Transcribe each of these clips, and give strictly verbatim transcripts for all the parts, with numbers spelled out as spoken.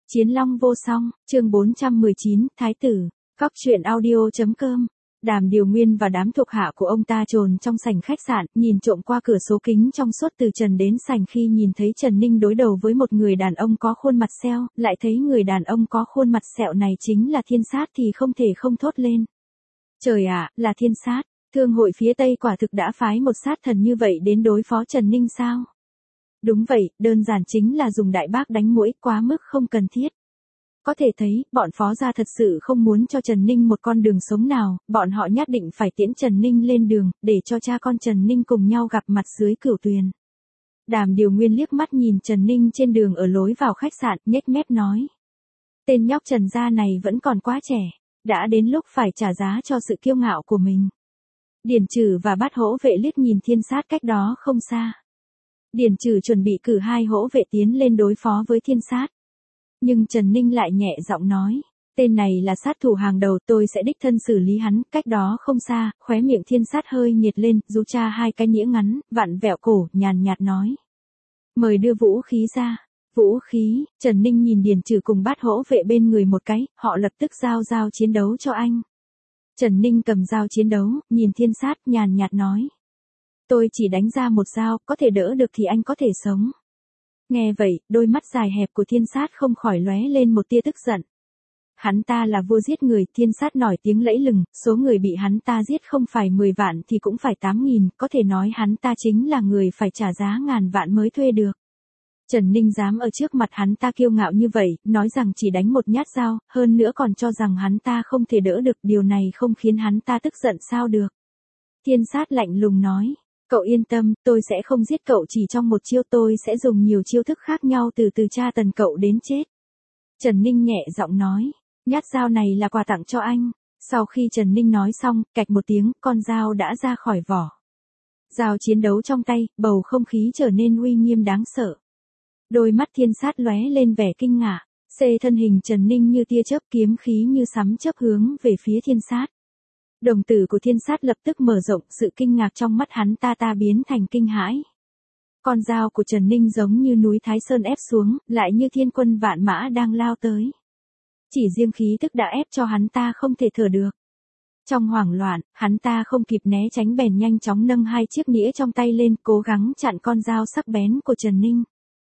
Chiến long vô song, chương bốn trăm mười chín, Thái tử, Cóc truyện audio.com. Đàm Điều Nguyên và đám thuộc hạ của ông ta trồn trong sảnh khách sạn, nhìn trộm qua cửa sổ kính trong suốt từ trần đến sảnh khi nhìn thấy Trần Ninh đối đầu với một người đàn ông có khuôn mặt sẹo, lại thấy người đàn ông có khuôn mặt sẹo này chính là Thiên Sát thì không thể không thốt lên. Trời ạ, là Thiên Sát, thương hội phía Tây quả thực đã phái một sát thần như vậy đến đối phó Trần Ninh sao? Đúng vậy, đơn giản chính là dùng đại bác đánh muỗi, quá mức không cần thiết. Có thể thấy, bọn phó gia thật sự không muốn cho Trần Ninh một con đường sống nào, bọn họ nhất định phải tiễn Trần Ninh lên đường, để cho cha con Trần Ninh cùng nhau gặp mặt dưới cửu tuyền. Đàm Điều Nguyên liếc mắt nhìn Trần Ninh trên đường ở lối vào khách sạn, nhếch mép nói. Tên nhóc Trần gia này vẫn còn quá trẻ, đã đến lúc phải trả giá cho sự kiêu ngạo của mình. Điền Trừ và Bát Hỗ Vệ liếc nhìn Thiên Sát cách đó không xa. Điền Trừ chuẩn bị cử hai hỗ vệ tiến lên đối phó với Thiên Sát. Nhưng Trần Ninh lại nhẹ giọng nói, tên này là sát thủ hàng đầu, tôi sẽ đích thân xử lý hắn. Cách đó không xa, khóe miệng Thiên Sát hơi nhiệt lên, rú cha hai cái nĩa ngắn, vặn vẹo cổ, nhàn nhạt nói. Mời đưa vũ khí ra. Vũ khí, Trần Ninh nhìn Điền Trừ cùng Bát Hỗ Vệ bên người một cái, họ lập tức giao giao chiến đấu cho anh. Trần Ninh cầm dao chiến đấu, nhìn Thiên Sát, nhàn nhạt nói. Tôi chỉ đánh ra một dao, có thể đỡ được thì anh có thể sống. Nghe vậy, đôi mắt dài hẹp của Thiên Sát không khỏi lóe lên một tia tức giận. Hắn ta là vua giết người, Thiên Sát nổi tiếng lẫy lừng, số người bị hắn ta giết không phải mười vạn thì cũng phải tám nghìn, có thể nói hắn ta chính là người phải trả giá ngàn vạn mới thuê được. Trần Ninh dám ở trước mặt hắn ta kiêu ngạo như vậy, nói rằng chỉ đánh một nhát dao, hơn nữa còn cho rằng hắn ta không thể đỡ được, điều này không khiến hắn ta tức giận sao được. Thiên Sát lạnh lùng nói. Cậu yên tâm, tôi sẽ không giết cậu chỉ trong một chiêu, tôi sẽ dùng nhiều chiêu thức khác nhau từ từ tra tấn cậu đến chết. Trần Ninh nhẹ giọng nói, nhát dao này là quà tặng cho anh. Sau khi Trần Ninh nói xong, cạch một tiếng, con dao đã ra khỏi vỏ. Dao chiến đấu trong tay, bầu không khí trở nên uy nghiêm đáng sợ. Đôi mắt Thiên Sát lóe lên vẻ kinh ngạc, xê thân hình Trần Ninh như tia chớp, kiếm khí như sấm chớp hướng về phía Thiên Sát. Đồng tử của Thiên Sát lập tức mở rộng, sự kinh ngạc trong mắt hắn ta ta biến thành kinh hãi. Con dao của Trần Ninh giống như núi Thái Sơn ép xuống, lại như thiên quân vạn mã đang lao tới. Chỉ riêng khí tức đã ép cho hắn ta không thể thở được. Trong hoảng loạn, hắn ta không kịp né tránh bèn nhanh chóng nâng hai chiếc nĩa trong tay lên, cố gắng chặn con dao sắc bén của Trần Ninh.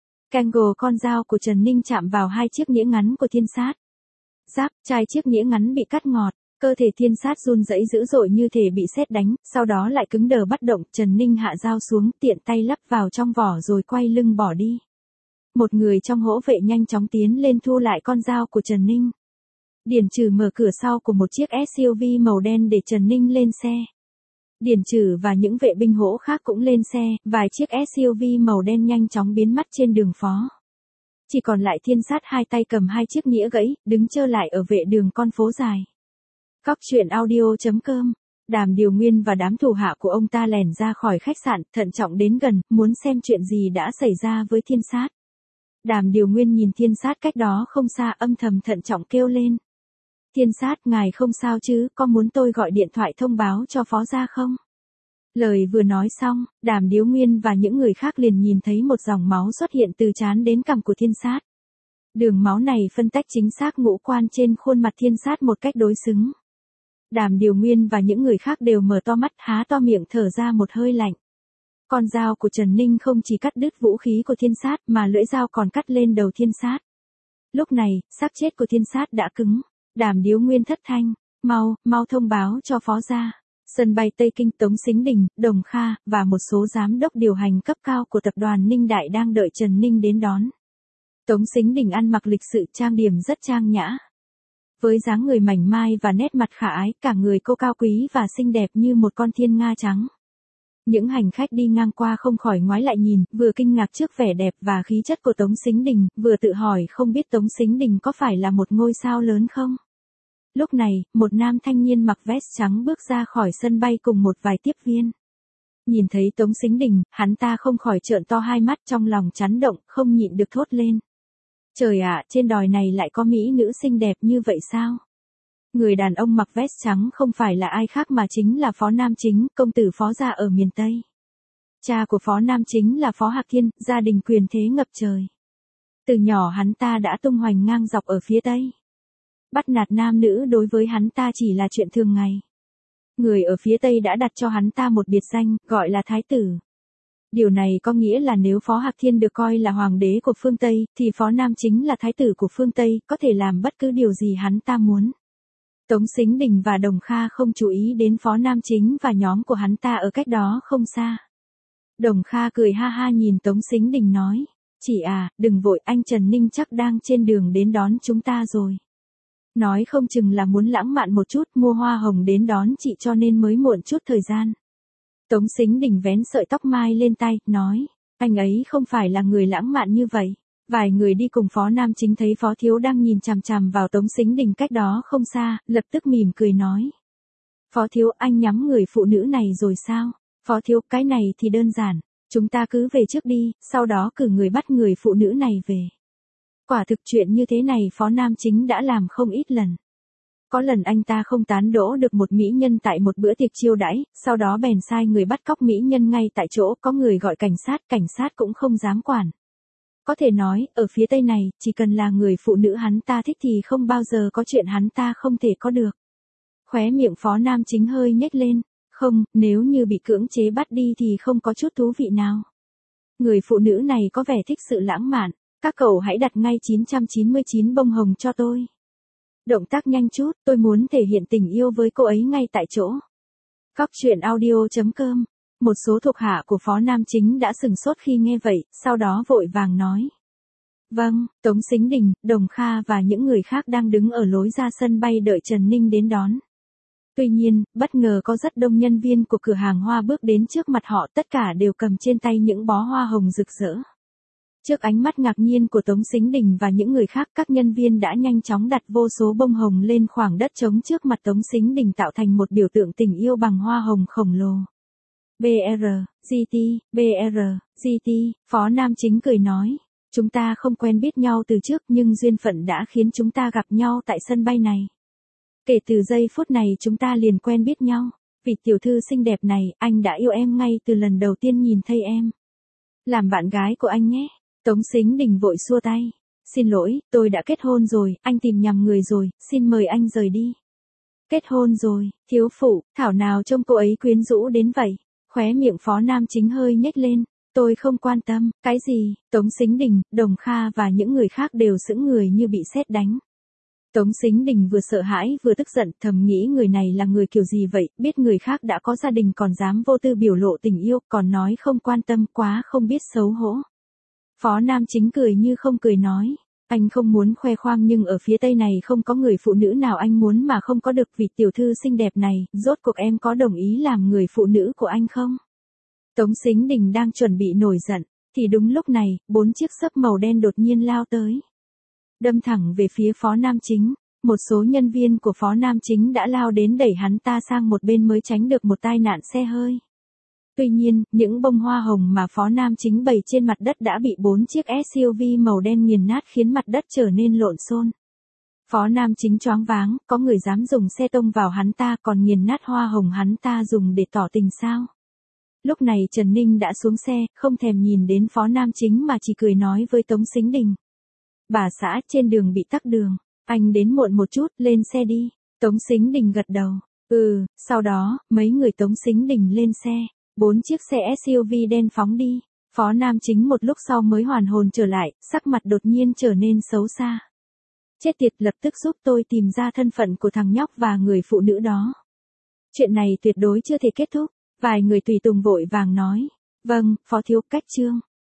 Kango con dao của Trần Ninh chạm vào hai chiếc nĩa ngắn của Thiên Sát. Giáp, chai chiếc nĩa ngắn bị cắt ngọt. Cơ thể Thiên Sát run rẩy dữ dội như thể bị sét đánh, sau đó lại cứng đờ bất động. Trần Ninh hạ dao xuống, tiện tay lắp vào trong vỏ rồi quay lưng bỏ đi. Một người trong hỗ vệ nhanh chóng tiến lên thu lại con dao của Trần Ninh. Điền Trừ mở cửa sau của một chiếc ét u vê màu đen để Trần Ninh lên xe. Điền Trừ và những vệ binh hỗ khác cũng lên xe, vài chiếc ét u vê màu đen nhanh chóng biến mất trên đường phố. Chỉ còn lại Thiên Sát hai tay cầm hai chiếc nĩa gãy, đứng trơ lại ở vệ đường con phố dài. Cóc truyện audio.com. Đàm Điều Nguyên và đám thủ hạ của ông ta lẻn ra khỏi khách sạn, thận trọng đến gần, muốn xem chuyện gì đã xảy ra với Thiên Sát. Đàm Điều Nguyên nhìn Thiên Sát cách đó không xa, âm thầm thận trọng kêu lên. Thiên Sát, ngài không sao chứ, có muốn tôi gọi điện thoại thông báo cho phó gia không? Lời vừa nói xong, Đàm Điếu Nguyên và những người khác liền nhìn thấy một dòng máu xuất hiện từ trán đến cằm của Thiên Sát. Đường máu này phân tách chính xác ngũ quan trên khuôn mặt Thiên Sát một cách đối xứng. Đàm Điều Nguyên và những người khác đều mở to mắt, há to miệng thở ra một hơi lạnh. Con dao của Trần Ninh không chỉ cắt đứt vũ khí của Thiên Sát mà lưỡi dao còn cắt lên đầu Thiên Sát. Lúc này, xác chết của Thiên Sát đã cứng. Đàm Điếu Nguyên thất thanh, mau, mau thông báo cho phó gia. Sân bay Tây Kinh, Tống Sính Đình, Đồng Kha, và một số giám đốc điều hành cấp cao của tập đoàn Ninh Đại đang đợi Trần Ninh đến đón. Tống Sính Đình ăn mặc lịch sự, trang điểm rất trang nhã. Với dáng người mảnh mai và nét mặt khả ái, cả người cô cao quý và xinh đẹp như một con thiên nga trắng. Những hành khách đi ngang qua không khỏi ngoái lại nhìn, vừa kinh ngạc trước vẻ đẹp và khí chất của Tống Sính Đình, vừa tự hỏi không biết Tống Sính Đình có phải là một ngôi sao lớn không? Lúc này, một nam thanh niên mặc vest trắng bước ra khỏi sân bay cùng một vài tiếp viên. Nhìn thấy Tống Sính Đình, hắn ta không khỏi trợn to hai mắt, trong lòng chấn động, không nhịn được thốt lên. Trời ạ, trên đồi này lại có mỹ nữ xinh đẹp như vậy sao? Người đàn ông mặc vest trắng không phải là ai khác mà chính là Phó Nam Chính, công tử Phó gia ở miền Tây. Cha của Phó Nam Chính là Phó Hạc Thiên, gia đình quyền thế ngập trời. Từ nhỏ hắn ta đã tung hoành ngang dọc ở phía Tây. Bắt nạt nam nữ đối với hắn ta chỉ là chuyện thường ngày. Người ở phía Tây đã đặt cho hắn ta một biệt danh, gọi là thái tử. Điều này có nghĩa là nếu Phó Hạc Thiên được coi là hoàng đế của phương Tây, thì Phó Nam chính là thái tử của phương Tây, có thể làm bất cứ điều gì hắn ta muốn. Tống Sính Đình và Đồng Kha không chú ý đến Phó Nam Chính và nhóm của hắn ta ở cách đó không xa. Đồng Kha cười ha ha nhìn Tống Sính Đình nói, chị à, đừng vội, anh Trần Ninh chắc đang trên đường đến đón chúng ta rồi. Nói không chừng là muốn lãng mạn một chút, mua hoa hồng đến đón chị cho nên mới muộn chút thời gian. Tống Sính Đình vén sợi tóc mai lên tay, nói, anh ấy không phải là người lãng mạn như vậy. Vài người đi cùng Phó Nam Chính thấy Phó Thiếu đang nhìn chằm chằm vào Tống Sính Đình cách đó không xa, lập tức mỉm cười nói. Phó Thiếu, anh nhắm người phụ nữ này rồi sao? Phó Thiếu, cái này thì đơn giản, chúng ta cứ về trước đi, sau đó cử người bắt người phụ nữ này về. Quả thực chuyện như thế này Phó Nam Chính đã làm không ít lần. Có lần anh ta không tán đỗ được một mỹ nhân tại một bữa tiệc chiêu đãi, sau đó bèn sai người bắt cóc mỹ nhân ngay tại chỗ, có người gọi cảnh sát, cảnh sát cũng không dám quản. Có thể nói, ở phía Tây này, chỉ cần là người phụ nữ hắn ta thích thì không bao giờ có chuyện hắn ta không thể có được. Khóe miệng Phó Nam Chính hơi nhếch lên, không, nếu như bị cưỡng chế bắt đi thì không có chút thú vị nào. Người phụ nữ này có vẻ thích sự lãng mạn, các cậu hãy đặt ngay chín trăm chín mươi chín bông hồng cho tôi. Động tác nhanh chút, tôi muốn thể hiện tình yêu với cô ấy ngay tại chỗ. Cóc truyện audio chấm com. Một số thuộc hạ của Phó Nam Chính đã sừng sốt khi nghe vậy, sau đó vội vàng nói. Vâng, Tống Sính Đình, Đồng Kha và những người khác đang đứng ở lối ra sân bay đợi Trần Ninh đến đón. Tuy nhiên, bất ngờ có rất đông nhân viên của cửa hàng hoa bước đến trước mặt họ, tất cả đều cầm trên tay những bó hoa hồng rực rỡ. Trước ánh mắt ngạc nhiên của Tống Sính Đình và những người khác, các nhân viên đã nhanh chóng đặt vô số bông hồng lên khoảng đất trống trước mặt Tống Sính Đình tạo thành một biểu tượng tình yêu bằng hoa hồng khổng lồ. bê rờ, giê tê, bê rờ, giê tê, Phó Nam Chính cười nói, chúng ta không quen biết nhau từ trước nhưng duyên phận đã khiến chúng ta gặp nhau tại sân bay này. Kể từ giây phút này chúng ta liền quen biết nhau, vị tiểu thư xinh đẹp này, anh đã yêu em ngay từ lần đầu tiên nhìn thấy em. Làm bạn gái của anh nhé. Tống Sính Đình vội xua tay. Xin lỗi, tôi đã kết hôn rồi, anh tìm nhầm người rồi, xin mời anh rời đi. Kết hôn rồi, thiếu phụ, thảo nào trông cô ấy quyến rũ đến vậy. Khóe miệng Phó Nam Chính hơi nhếch lên. Tôi không quan tâm, cái gì? Tống Sính Đình, Đồng Kha và những người khác đều sững người như bị sét đánh. Tống Sính Đình vừa sợ hãi vừa tức giận, thầm nghĩ người này là người kiểu gì vậy, biết người khác đã có gia đình còn dám vô tư biểu lộ tình yêu, còn nói không quan tâm, quá không biết xấu hổ. Phó Nam Chính cười như không cười nói, anh không muốn khoe khoang nhưng ở phía Tây này không có người phụ nữ nào anh muốn mà không có được, vị tiểu thư xinh đẹp này, rốt cuộc em có đồng ý làm người phụ nữ của anh không? Tống Sính Đình đang chuẩn bị nổi giận, thì đúng lúc này, bốn chiếc xấp màu đen đột nhiên lao tới. Đâm thẳng về phía Phó Nam Chính, một số nhân viên của Phó Nam Chính đã lao đến đẩy hắn ta sang một bên mới tránh được một tai nạn xe hơi. Tuy nhiên, những bông hoa hồng mà Phó Nam Chính bày trên mặt đất đã bị bốn chiếc ét u vê màu đen nghiền nát khiến mặt đất trở nên lộn xộn. Phó Nam Chính choáng váng, có người dám dùng xe tông vào hắn ta còn nghiền nát hoa hồng hắn ta dùng để tỏ tình sao? Lúc này Trần Ninh đã xuống xe, không thèm nhìn đến Phó Nam Chính mà chỉ cười nói với Tống Sính Đình. Bà xã, trên đường bị tắc đường, anh đến muộn một chút, lên xe đi. Tống Sính Đình gật đầu. Ừ, sau đó, mấy người Tống Sính Đình lên xe. Bốn chiếc xe ét u vê đen phóng đi. Phó Nam Chính một lúc sau mới hoàn hồn trở lại, sắc mặt đột nhiên trở nên xấu xa. Chết tiệt, lập tức giúp tôi tìm ra thân phận của thằng nhóc và người phụ nữ đó. Chuyện này tuyệt đối chưa thể kết thúc. Vài người tùy tùng vội vàng nói. Vâng, Phó Thiếu, cách chương.